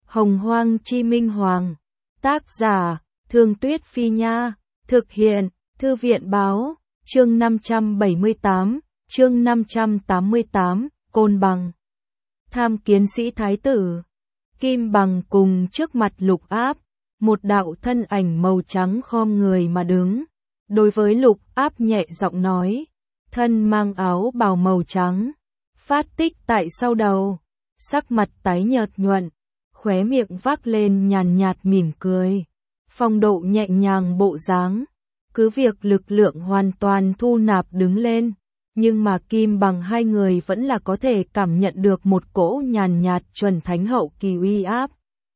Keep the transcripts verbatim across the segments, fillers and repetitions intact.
Hồng Hoang Chi Minh Hoàng. Tác giả, Thương Tuyết Phi Nha. Thực hiện, Thư viện Báo. Chương năm trăm bảy mươi tám, chương năm trăm tám mươi tám, Côn Bằng. Tham kiến sĩ thái tử. Kim Bằng cùng trước mặt Lục Áp, một đạo thân ảnh màu trắng khom người mà đứng. Đối với Lục Áp nhẹ giọng nói, thân mang áo bào màu trắng, phát tích tại sau đầu, sắc mặt tái nhợt nhuận, khóe miệng vác lên nhàn nhạt mỉm cười, phong độ nhẹ nhàng bộ dáng, cứ việc lực lượng hoàn toàn thu nạp đứng lên, nhưng mà Kim Bằng hai người vẫn là có thể cảm nhận được một cỗ nhàn nhạt chuẩn thánh hậu kỳ uy áp.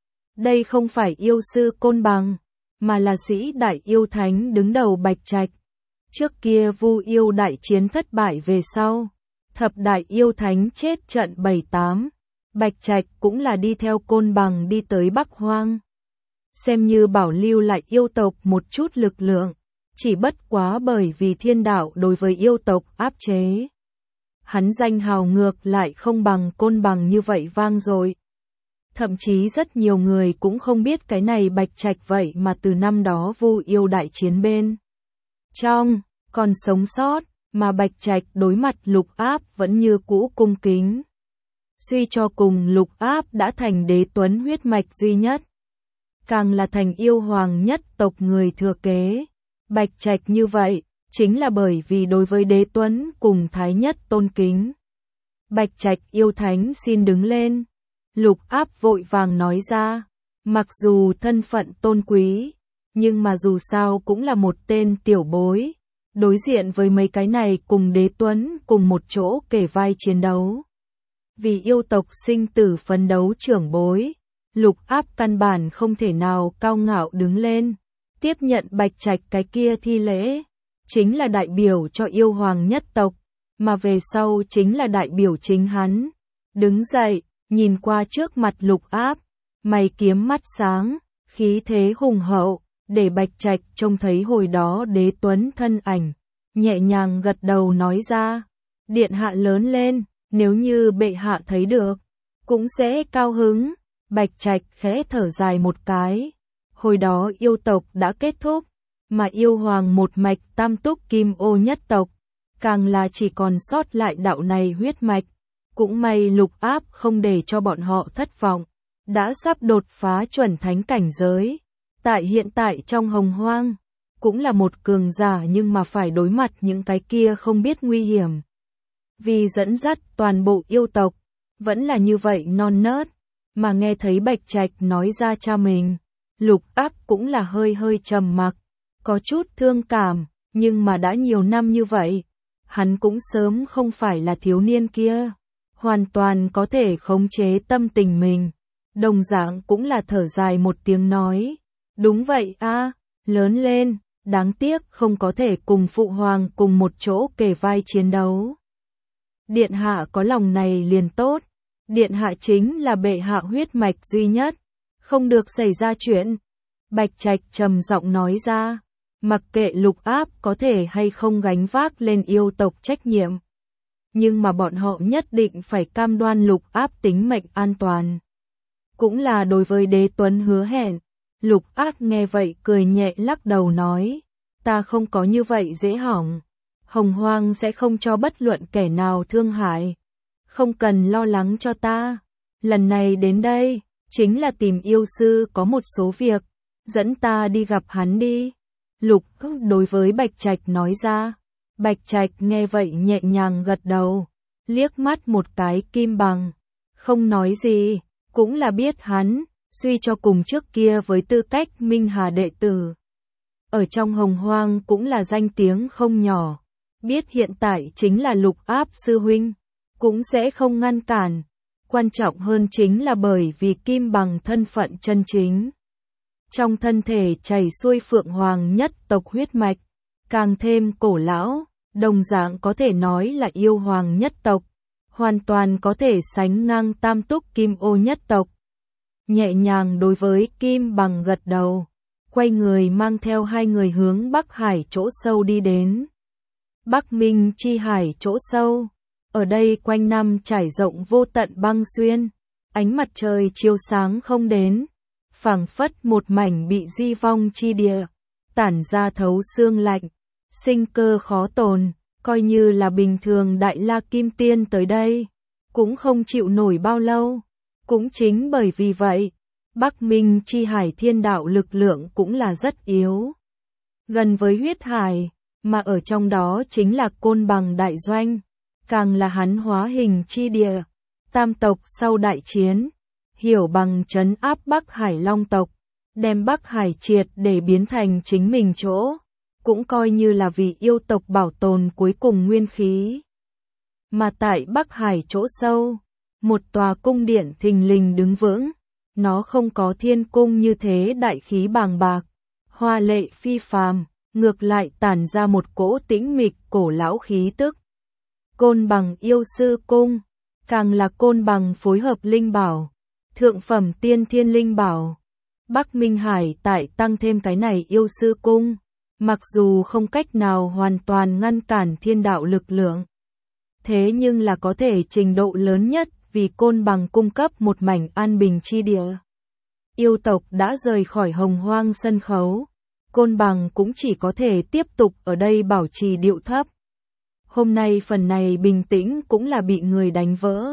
Đây không phải yêu sư Côn Bằng, mà là sĩ đại yêu thánh đứng đầu Bạch Trạch. Trước kia Vu yêu đại chiến thất bại về sau, thập đại yêu thánh chết trận bảy tám, Bạch Trạch cũng là đi theo Côn Bằng đi tới Bắc Hoang. Xem như bảo lưu lại yêu tộc một chút lực lượng, chỉ bất quá bởi vì thiên đạo đối với yêu tộc áp chế. Hắn danh hào ngược lại không bằng Côn Bằng như vậy vang dội. Thậm chí rất nhiều người cũng không biết cái này Bạch Trạch vậy mà từ năm đó Vu yêu đại chiến bên trong, còn sống sót, mà Bạch Trạch đối mặt Lục Áp vẫn như cũ cung kính. Suy cho cùng Lục Áp đã thành đế tuấn huyết mạch duy nhất, càng là thành yêu hoàng nhất tộc người thừa kế. Bạch Trạch như vậy, chính là bởi vì đối với đế tuấn cùng thái nhất tôn kính. Bạch Trạch yêu thánh xin đứng lên. Lục Áp vội vàng nói ra, mặc dù thân phận tôn quý, nhưng mà dù sao cũng là một tên tiểu bối, đối diện với mấy cái này cùng đế tuấn cùng một chỗ kể vai chiến đấu. Vì yêu tộc sinh tử phấn đấu trưởng bối, Lục Áp căn bản không thể nào cao ngạo đứng lên, tiếp nhận Bạch Trạch cái kia thi lễ, chính là đại biểu cho yêu hoàng nhất tộc, mà về sau chính là đại biểu chính hắn. Đứng dậy, nhìn qua trước mặt Lục Áp, mày kiếm mắt sáng, khí thế hùng hậu, để Bạch Trạch trông thấy hồi đó đế tuấn thân ảnh, nhẹ nhàng gật đầu nói ra, điện hạ lớn lên, nếu như bệ hạ thấy được, cũng sẽ cao hứng. Bạch Trạch khẽ thở dài một cái, hồi đó yêu tộc đã kết thúc, mà yêu hoàng một mạch tam túc kim ô nhất tộc, càng là chỉ còn sót lại đạo này huyết mạch. Cũng may Lục Áp không để cho bọn họ thất vọng, đã sắp đột phá chuẩn thánh cảnh giới. Tại hiện tại trong Hồng Hoang, cũng là một cường giả nhưng mà phải đối mặt những cái kia không biết nguy hiểm. Vì dẫn dắt toàn bộ yêu tộc, vẫn là như vậy non nớt, mà nghe thấy Bạch Trạch nói ra cha mình, Lục Áp cũng là hơi hơi trầm mặc, có chút thương cảm, nhưng mà đã nhiều năm như vậy, hắn cũng sớm không phải là thiếu niên kia, hoàn toàn có thể khống chế tâm tình mình. Đồng dạng cũng là thở dài một tiếng nói, đúng vậy a, lớn lên, đáng tiếc không có thể cùng phụ hoàng cùng một chỗ kề vai chiến đấu. Điện hạ có lòng này liền tốt, điện hạ chính là bệ hạ huyết mạch duy nhất, không được xảy ra chuyện. Bạch Trạch trầm giọng nói ra, mặc kệ Lục Áp có thể hay không gánh vác lên yêu tộc trách nhiệm, nhưng mà bọn họ nhất định phải cam đoan Lục Áp tính mệnh an toàn. Cũng là đối với đế tuấn hứa hẹn. Lục Áp nghe vậy cười nhẹ lắc đầu nói, ta không có như vậy dễ hỏng. Hồng Hoang sẽ không cho bất luận kẻ nào thương hại. Không cần lo lắng cho ta. Lần này đến đây, chính là tìm yêu sư có một số việc. Dẫn ta đi gặp hắn đi. Lục đối với Bạch Trạch nói ra. Bạch Trạch nghe vậy nhẹ nhàng gật đầu, liếc mắt một cái Kim Bằng, không nói gì, cũng là biết hắn, suy cho cùng trước kia với tư cách Minh Hà đệ tử. Ở trong Hồng Hoang cũng là danh tiếng không nhỏ, biết hiện tại chính là Lục Áp sư huynh, cũng sẽ không ngăn cản, quan trọng hơn chính là bởi vì Kim Bằng thân phận chân chính. Trong thân thể chảy xuôi Phượng Hoàng nhất tộc huyết mạch, càng thêm cổ lão, đồng dạng có thể nói là yêu hoàng nhất tộc, hoàn toàn có thể sánh ngang tam túc kim ô nhất tộc. Nhẹ nhàng đối với Kim Bằng gật đầu, quay người mang theo hai người hướng Bắc Hải chỗ sâu đi đến. Bắc Minh chi hải chỗ sâu, ở đây quanh năm trải rộng vô tận băng xuyên, ánh mặt trời chiếu sáng không đến, phảng phất một mảnh bị di vong chi địa, tản ra thấu xương lạnh, sinh cơ khó tồn, coi như là bình thường Đại La Kim Tiên tới đây, cũng không chịu nổi bao lâu. Cũng chính bởi vì vậy, Bắc Minh chi hải thiên đạo lực lượng cũng là rất yếu. Gần với huyết hải, mà ở trong đó chính là Côn Bằng đại doanh, càng là hắn hóa hình chi địa. Tam tộc sau đại chiến, hiểu bằng trấn áp Bắc Hải Long tộc, đem Bắc Hải triệt để biến thành chính mình chỗ, cũng coi như là vì yêu tộc bảo tồn cuối cùng nguyên khí. Mà tại Bắc Hải chỗ sâu, một tòa cung điện thình lình đứng vững, nó không có thiên cung như thế đại khí bàng bạc, hoa lệ phi phàm, ngược lại tản ra một cỗ tĩnh mịch cổ lão khí tức. Côn Bằng yêu sư cung, càng là Côn Bằng phối hợp linh bảo, thượng phẩm tiên thiên linh bảo. Bắc Minh Hải tại tăng thêm cái này yêu sư cung, mặc dù không cách nào hoàn toàn ngăn cản thiên đạo lực lượng, thế nhưng là có thể trình độ lớn nhất vì Côn Bằng cung cấp một mảnh an bình chi địa. Yêu tộc đã rời khỏi hồng hoang sân khấu, Côn Bằng cũng chỉ có thể tiếp tục ở đây bảo trì điệu thấp. Hôm nay phần này bình tĩnh cũng là bị người đánh vỡ.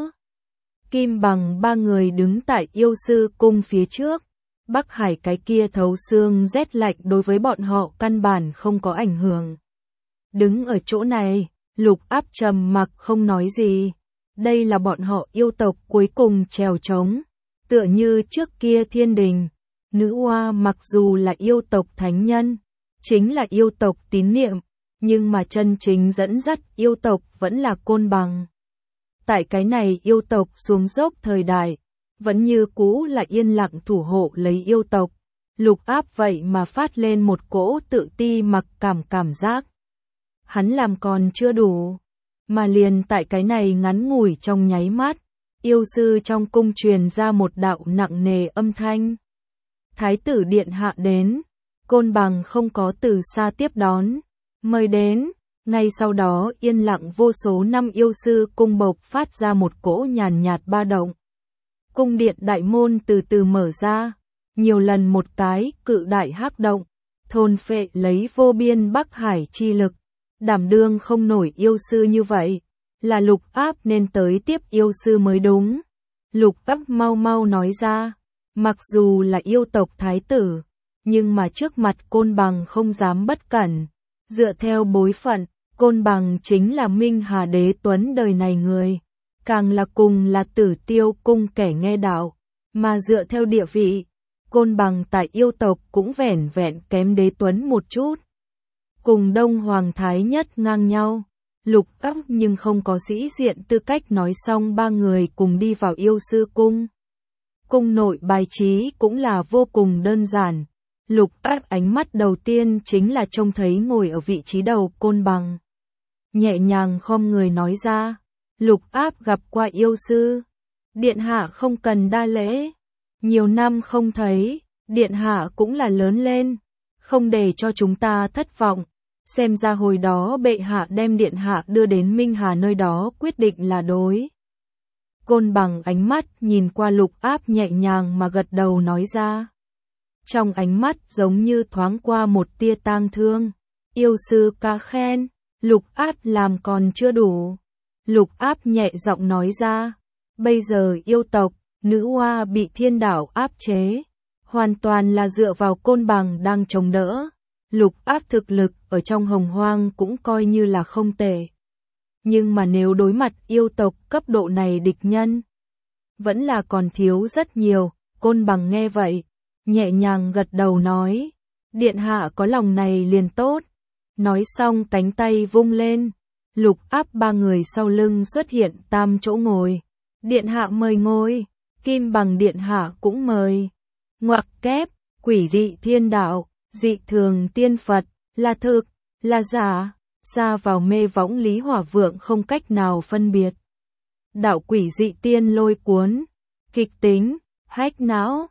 Kim Bằng ba người đứng tại yêu sư cung phía trước, Bắc Hải cái kia thấu xương rét lạnh đối với bọn họ căn bản không có ảnh hưởng. Đứng ở chỗ này, Lục Áp trầm mặc không nói gì. Đây là bọn họ yêu tộc cuối cùng trèo trống, tựa như trước kia thiên đình. Nữ oa mặc dù là yêu tộc thánh nhân, chính là yêu tộc tín niệm, nhưng mà chân chính dẫn dắt yêu tộc vẫn là Côn Bằng. Tại cái này yêu tộc xuống dốc thời đại, vẫn như cũ là yên lặng thủ hộ lấy yêu tộc. Lục Áp vậy mà phát lên một cỗ tự ti mặc cảm cảm giác. Hắn làm còn chưa đủ, mà liền tại cái này ngắn ngủi trong nháy mắt, yêu sư trong cung truyền ra một đạo nặng nề âm thanh. Thái tử điện hạ đến, Côn Bằng không có từ xa tiếp đón, mời đến. Ngay sau đó yên lặng vô số năm yêu sư cung bộc phát ra một cỗ nhàn nhạt ba động. Cung điện đại môn từ từ mở ra, nhiều lần một cái cự đại hắc động, thôn phệ lấy vô biên Bắc Hải chi lực, đảm đương không nổi yêu sư như vậy, là Lục Áp nên tới tiếp yêu sư mới đúng. Lục Áp mau mau nói ra, mặc dù là yêu tộc thái tử, nhưng mà trước mặt Côn Bằng không dám bất cẩn, dựa theo bối phận, Côn Bằng chính là Minh Hà Đế Tuấn đời này người, càng là cùng là Tử Tiêu cung kẻ nghe đạo, mà dựa theo địa vị, Côn Bằng tại yêu tộc cũng vẻn vẹn kém Đế Tuấn một chút. Cùng Đông Hoàng Thái Nhất ngang nhau, Lục Áp nhưng không có sĩ diện tư cách nói xong ba người cùng đi vào yêu sư cung. Cung nội bài trí cũng là vô cùng đơn giản. Lục Áp ánh mắt đầu tiên chính là trông thấy ngồi ở vị trí đầu Côn Bằng. Nhẹ nhàng khom người nói ra, Lục Áp gặp qua yêu sư. Điện hạ không cần đa lễ. Nhiều năm không thấy, điện hạ cũng là lớn lên. Không để cho chúng ta thất vọng. Xem ra hồi đó bệ hạ đem điện hạ đưa đến Minh Hà nơi đó quyết định là đối. Côn Bằng ánh mắt nhìn qua Lục Áp nhẹ nhàng mà gật đầu nói ra. Trong ánh mắt giống như thoáng qua một tia tang thương. Yêu sư ca khen, Lục Áp làm còn chưa đủ. Lục Áp nhẹ giọng nói ra, bây giờ yêu tộc, nữ oa bị thiên đạo áp chế, hoàn toàn là dựa vào Côn Bằng đang chống đỡ. Lục Áp thực lực ở trong hồng hoang cũng coi như là không tệ. Nhưng mà nếu đối mặt yêu tộc cấp độ này địch nhân, vẫn là còn thiếu rất nhiều. Côn Bằng nghe vậy, nhẹ nhàng gật đầu nói, điện hạ có lòng này liền tốt. Nói xong cánh tay vung lên, Lục Áp ba người sau lưng xuất hiện tam chỗ ngồi. Điện hạ mời ngồi, Kim Bằng điện hạ cũng mời. Ngoặc kép, quỷ dị thiên đạo, dị thường tiên Phật, là thực, là giả, ra vào mê võng Lý Hỏa Vượng không cách nào phân biệt. Đạo quỷ dị tiên lôi cuốn, kịch tính, hách não,